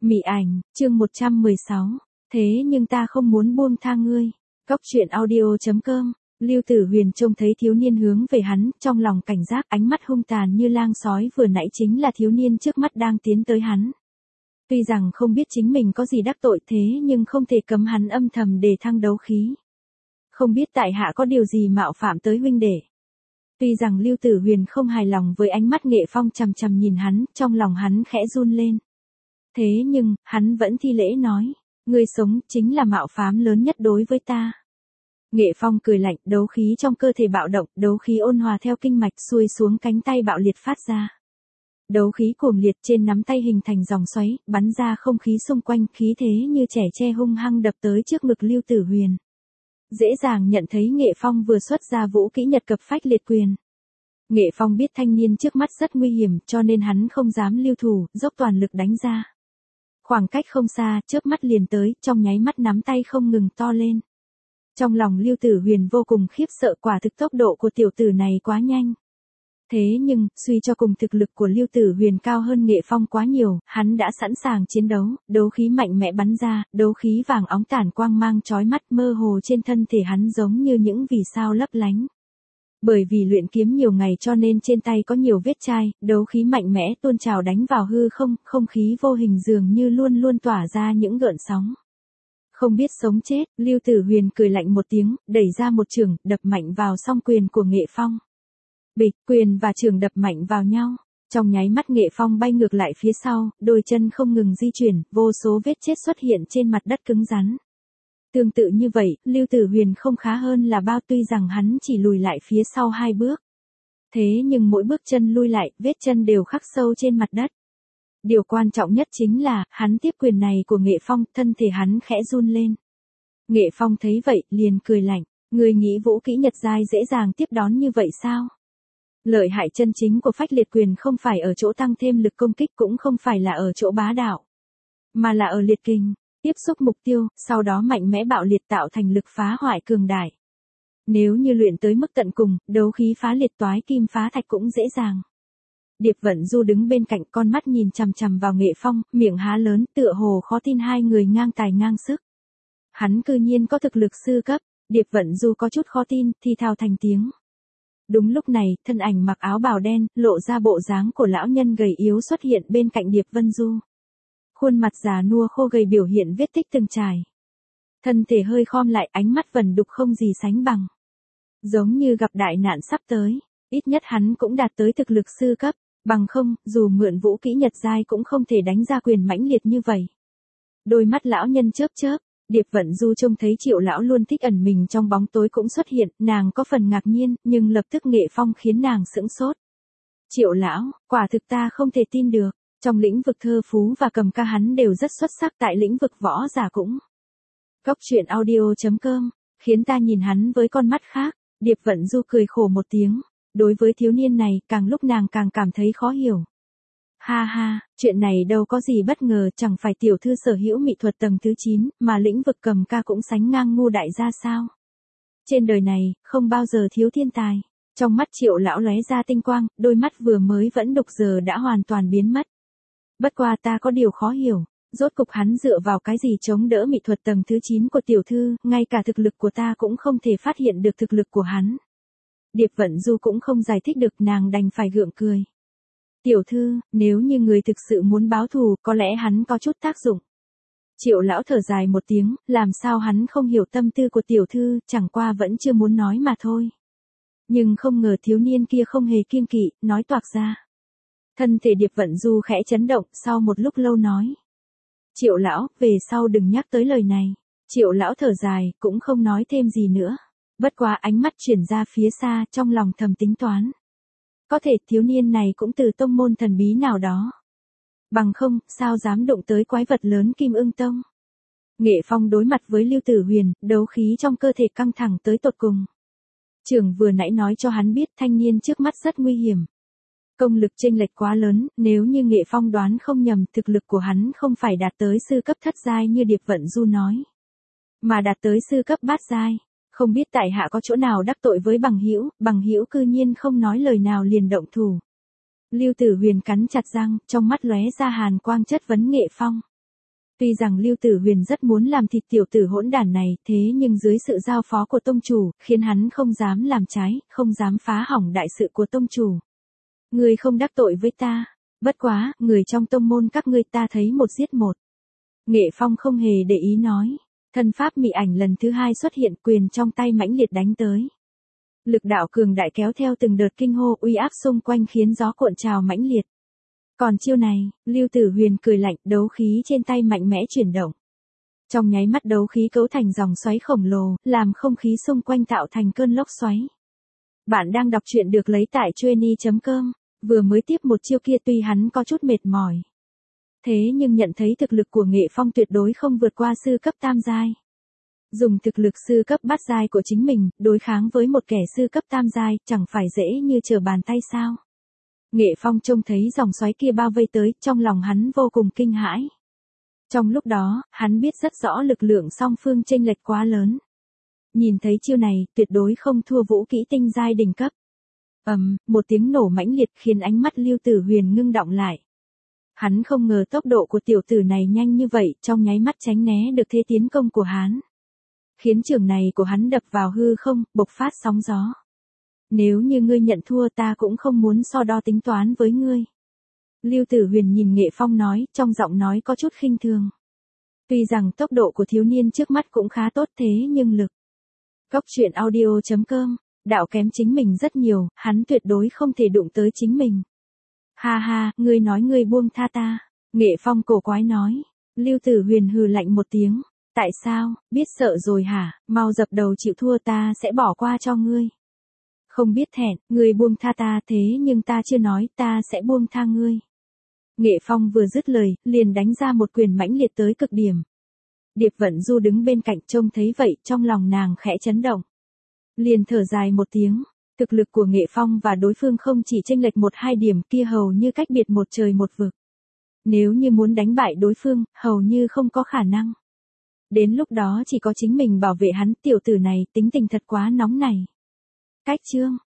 Mị ảnh, chương 116. Thế nhưng ta không muốn buông tha ngươi. Góc truyện audio.com. Lưu Tử Huyền trông thấy thiếu niên hướng về hắn, trong lòng cảnh giác, ánh mắt hung tàn như lang sói, vừa nãy chính là thiếu niên trước mắt đang tiến tới hắn. Tuy rằng không biết chính mình có gì đắc tội thế nhưng không thể cấm hắn âm thầm đề thăng đấu khí. Không biết tại hạ có điều gì mạo phạm tới huynh đệ. Tuy rằng Lưu Tử Huyền không hài lòng với ánh mắt Nghệ Phong chằm chằm nhìn hắn, trong lòng hắn khẽ run lên. Thế nhưng, hắn vẫn thi lễ nói, ngươi sống chính là mạo phạm lớn nhất đối với ta. Nghệ Phong cười lạnh, đấu khí trong cơ thể bạo động, đấu khí ôn hòa theo kinh mạch xuôi xuống cánh tay bạo liệt phát ra. Đấu khí cuồng liệt trên nắm tay hình thành dòng xoáy, bắn ra không khí xung quanh, khí thế như trẻ tre hung hăng đập tới trước ngực Lưu Tử Huyền. Dễ dàng nhận thấy Nghệ Phong vừa xuất ra vũ kỹ Nhật Cập Phách Liệt Quyền. Nghệ Phong biết thanh niên trước mắt rất nguy hiểm, cho nên hắn không dám lưu thủ, dốc toàn lực đánh ra. Khoảng cách không xa, chớp mắt liền tới, trong nháy mắt nắm tay không ngừng to lên. Trong lòng Lưu Tử Huyền vô cùng khiếp sợ, quả thực tốc độ của tiểu tử này quá nhanh. Thế nhưng, suy cho cùng thực lực của Lưu Tử Huyền cao hơn Nghệ Phong quá nhiều, hắn đã sẵn sàng chiến đấu, đấu khí mạnh mẽ bắn ra, đấu khí vàng óng tản quang mang chói mắt, mơ hồ trên thân thể hắn giống như những vì sao lấp lánh. Bởi vì luyện kiếm nhiều ngày cho nên trên tay có nhiều vết chai, đấu khí mạnh mẽ tuôn trào đánh vào hư không, không khí vô hình dường như luôn luôn tỏa ra những gợn sóng. Không biết sống chết, Lưu Tử Huyền cười lạnh một tiếng, đẩy ra một chưởng, đập mạnh vào song quyền của Nghệ Phong. Bịch, quyền và chưởng đập mạnh vào nhau. Trong nháy mắt Nghệ Phong bay ngược lại phía sau, đôi chân không ngừng di chuyển, vô số vết chết xuất hiện trên mặt đất cứng rắn. Tương tự như vậy, Lưu Tử Huyền không khá hơn là bao, tuy rằng hắn chỉ lùi lại phía sau 2 bước. Thế nhưng mỗi bước chân lui lại, vết chân đều khắc sâu trên mặt đất. Điều quan trọng nhất chính là, hắn tiếp quyền này của Nghệ Phong, thân thể hắn khẽ run lên. Nghệ Phong thấy vậy, liền cười lạnh, ngươi nghĩ vũ kỹ Nhật giai dễ dàng tiếp đón như vậy sao? Lợi hại chân chính của Phách Liệt Quyền không phải ở chỗ tăng thêm lực công kích, cũng không phải là ở chỗ bá đạo, mà là ở liệt kình, tiếp xúc mục tiêu, sau đó mạnh mẽ bạo liệt tạo thành lực phá hoại cường đại. Nếu như luyện tới mức tận cùng, đấu khí phá liệt toái kim phá thạch cũng dễ dàng. Điệp Vận Du đứng bên cạnh, con mắt nhìn chằm chằm vào Nghệ Phong, miệng há lớn, tựa hồ khó tin hai người ngang tài ngang sức. Hắn cư nhiên có thực lực sư cấp. Điệp Vận Du có chút khó tin, thì thào thành tiếng. Đúng lúc này, thân ảnh mặc áo bào đen, lộ ra bộ dáng của lão nhân gầy yếu xuất hiện bên cạnh Điệp Vận Du. Khuôn mặt già nua khô gầy biểu hiện vết tích từng trải. Thân thể hơi khom lại, ánh mắt vẩn đục không gì sánh bằng. Giống như gặp đại nạn sắp tới, ít nhất hắn cũng đạt tới thực lực sư cấp, bằng không, dù mượn vũ kỹ Nhật giai cũng không thể đánh ra quyền mãnh liệt như vậy. Đôi mắt lão nhân chớp chớp, Điệp Vận Du trông thấy Triệu lão luôn thích ẩn mình trong bóng tối cũng xuất hiện, nàng có phần ngạc nhiên, nhưng lập tức Nghệ Phong khiến nàng sững sốt. Triệu lão, quả thực ta không thể tin được, trong lĩnh vực thơ phú và cầm ca hắn đều rất xuất sắc, tại lĩnh vực võ giả cũng. Góc truyện audio.com, khiến ta nhìn hắn với con mắt khác. Điệp Vận Du cười khổ một tiếng, đối với thiếu niên này, càng lúc nàng càng cảm thấy khó hiểu. Ha ha, chuyện này đâu có gì bất ngờ, chẳng phải tiểu thư sở hữu mỹ thuật tầng thứ 9, mà lĩnh vực cầm ca cũng sánh ngang Ngô đại gia sao? Trên đời này, không bao giờ thiếu thiên tài. Trong mắt Triệu lão lóe ra tinh quang, đôi mắt vừa mới vẫn đục giờ đã hoàn toàn biến mất. Bất qua ta có điều khó hiểu, rốt cục hắn dựa vào cái gì chống đỡ mỹ thuật tầng thứ 9 của tiểu thư, ngay cả thực lực của ta cũng không thể phát hiện được thực lực của hắn. Điệp Vận Du cũng không giải thích được, nàng đành phải gượng cười. Tiểu thư, nếu như người thực sự muốn báo thù, có lẽ hắn có chút tác dụng. Triệu lão thở dài một tiếng, làm sao hắn không hiểu tâm tư của tiểu thư, chẳng qua vẫn chưa muốn nói mà thôi. Nhưng không ngờ thiếu niên kia không hề kiêng kỵ, nói toạc ra. Thân thể Điệp Vận Du khẽ chấn động, sau một lúc lâu nói. Triệu lão, về sau đừng nhắc tới lời này. Triệu lão thở dài, cũng không nói thêm gì nữa. Bất quá ánh mắt chuyển ra phía xa, trong lòng thầm tính toán. Có thể thiếu niên này cũng từ tông môn thần bí nào đó. Bằng không, sao dám đụng tới quái vật lớn Kim Ưng Tông. Nghệ Phong đối mặt với Lưu Tử Huyền, đấu khí trong cơ thể căng thẳng tới tột cùng. Trưởng vừa nãy nói cho hắn biết thanh niên trước mắt rất nguy hiểm. Công lực chênh lệch quá lớn, nếu như Nghệ Phong đoán không nhầm, thực lực của hắn không phải đạt tới sư cấp thất giai như Điệp Vận Du nói, mà đạt tới sư cấp bát giai. Không biết tại hạ có chỗ nào đắc tội với bằng hữu cư nhiên không nói lời nào liền động thủ. Lưu Tử Huyền cắn chặt răng, trong mắt lóe ra hàn quang chất vấn Nghệ Phong. Tuy rằng Lưu Tử Huyền rất muốn làm thịt tiểu tử hỗn đản này, thế nhưng dưới sự giao phó của tông chủ, khiến hắn không dám làm trái, không dám phá hỏng đại sự của tông chủ. Ngươi không đắc tội với ta, bất quá, người trong tông môn các ngươi ta thấy một giết một. Nghệ Phong không hề để ý nói, thân pháp mị ảnh lần thứ hai xuất hiện, quyền trong tay mãnh liệt đánh tới. Lực đạo cường đại kéo theo từng đợt kinh hô uy áp xung quanh khiến gió cuộn trào mãnh liệt. Còn chiêu này, Lưu Tử Huyền cười lạnh, đấu khí trên tay mạnh mẽ chuyển động. Trong nháy mắt đấu khí cấu thành dòng xoáy khổng lồ, làm không khí xung quanh tạo thành cơn lốc xoáy. Bạn đang đọc truyện được lấy tại Chueny.com, vừa mới tiếp một chiêu kia tuy hắn có chút mệt mỏi. Thế nhưng nhận thấy thực lực của Nghệ Phong tuyệt đối không vượt qua sư cấp tam giai. Dùng thực lực sư cấp bát giai của chính mình, đối kháng với một kẻ sư cấp tam giai, chẳng phải dễ như trở bàn tay sao. Nghệ Phong trông thấy dòng xoáy kia bao vây tới, trong lòng hắn vô cùng kinh hãi. Trong lúc đó, hắn biết rất rõ lực lượng song phương chênh lệch quá lớn. Nhìn thấy chiêu này, tuyệt đối không thua vũ kỹ tinh giai đỉnh cấp. Một tiếng nổ mãnh liệt khiến ánh mắt Lưu Tử Huyền ngưng đọng lại. Hắn không ngờ tốc độ của tiểu tử này nhanh như vậy, trong nháy mắt tránh né được thế tiến công của hắn. Khiến trường này của hắn đập vào hư không, bộc phát sóng gió. Nếu như ngươi nhận thua ta cũng không muốn so đo tính toán với ngươi. Lưu Tử Huyền nhìn Nghệ Phong nói, trong giọng nói có chút khinh thường. Tuy rằng tốc độ của thiếu niên trước mắt cũng khá tốt thế nhưng lực. Cốc truyện audio.com, đạo kém chính mình rất nhiều, hắn tuyệt đối không thể đụng tới chính mình. Ha ha, ngươi nói ngươi buông tha ta. Nghệ Phong cổ quái nói. Lưu Tử Huyền hừ lạnh một tiếng. Tại sao, biết sợ rồi hả, mau dập đầu chịu thua ta sẽ bỏ qua cho ngươi. Không biết thẹn, ngươi buông tha ta thế nhưng ta chưa nói ta sẽ buông tha ngươi. Nghệ Phong vừa dứt lời, liền đánh ra một quyền mãnh liệt tới cực điểm. Điệp Vận Du đứng bên cạnh trông thấy vậy, trong lòng nàng khẽ chấn động. Liền thở dài một tiếng, thực lực của Nghệ Phong và đối phương không chỉ chênh lệch 1-2 điểm kia hầu như cách biệt một trời một vực. Nếu như muốn đánh bại đối phương, hầu như không có khả năng. Đến lúc đó chỉ có chính mình bảo vệ hắn, tiểu tử này tính tình thật quá nóng này. Cách chương